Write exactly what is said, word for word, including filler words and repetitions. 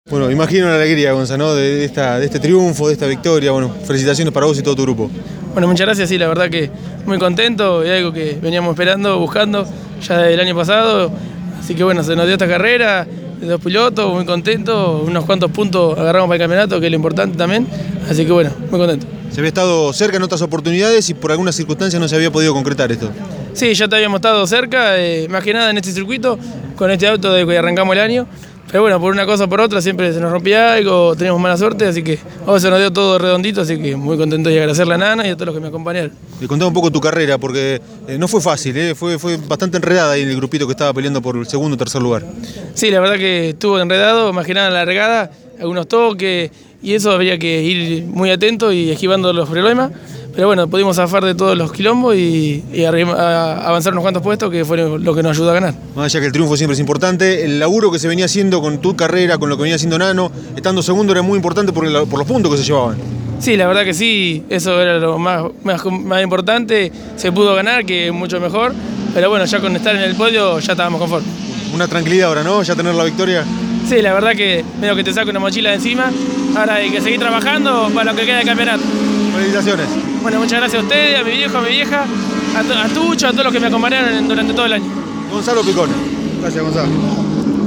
Bueno, imagino la alegría, Gonzalo, ¿no? de, esta, de este triunfo, de esta victoria. Bueno, felicitaciones para vos y todo tu grupo. Bueno, muchas gracias, sí, la verdad que muy contento, es algo que veníamos esperando, buscando ya desde el año pasado, así que bueno, se nos dio esta carrera, dos pilotos, muy contentos, unos cuantos puntos agarramos para el campeonato, que es lo importante también, así que bueno, muy contento. Se había estado cerca en otras oportunidades y por algunas circunstancias no se había podido concretar esto. Sí, ya te habíamos estado cerca, eh, más que nada en este circuito, con este auto de que arrancamos el año. Pero bueno, por una cosa o por otra siempre se nos rompía algo, teníamos mala suerte, así que hoy se nos dio todo redondito, así que muy contento de agradecer a la nana y a todos los que me acompañaron. Le contaba un poco tu carrera, porque eh, no fue fácil, eh, fue, fue bastante enredada ahí en el grupito que estaba peleando por el segundo o tercer lugar. Sí, la verdad que estuvo enredado, más que nada en la regada, algunos toques, y eso habría que ir muy atento y esquivando los problemas. Pero bueno, pudimos zafar de todos los quilombos y, y a avanzar unos cuantos puestos, que fue lo que nos ayudó a ganar. Más allá que el triunfo siempre es importante, el laburo que se venía haciendo con tu carrera, con lo que venía haciendo Nano, estando segundo era muy importante por, el, por los puntos que se llevaban. Sí, la verdad que sí, eso era lo más, más, más importante, se pudo ganar, que es mucho mejor, pero bueno, ya con estar en el podio ya estábamos conformes. Una tranquilidad ahora, ¿no? Ya tener la victoria. Sí, la verdad que medio que te saco una mochila de encima, ahora hay que seguir trabajando para lo que queda del campeonato. Felicitaciones. Bueno, muchas gracias a ustedes, a mi viejo, a mi vieja, a, a Tucho, a todos los que me acompañaron durante todo el año. Gonzalo Picone. Gracias, Gonzalo.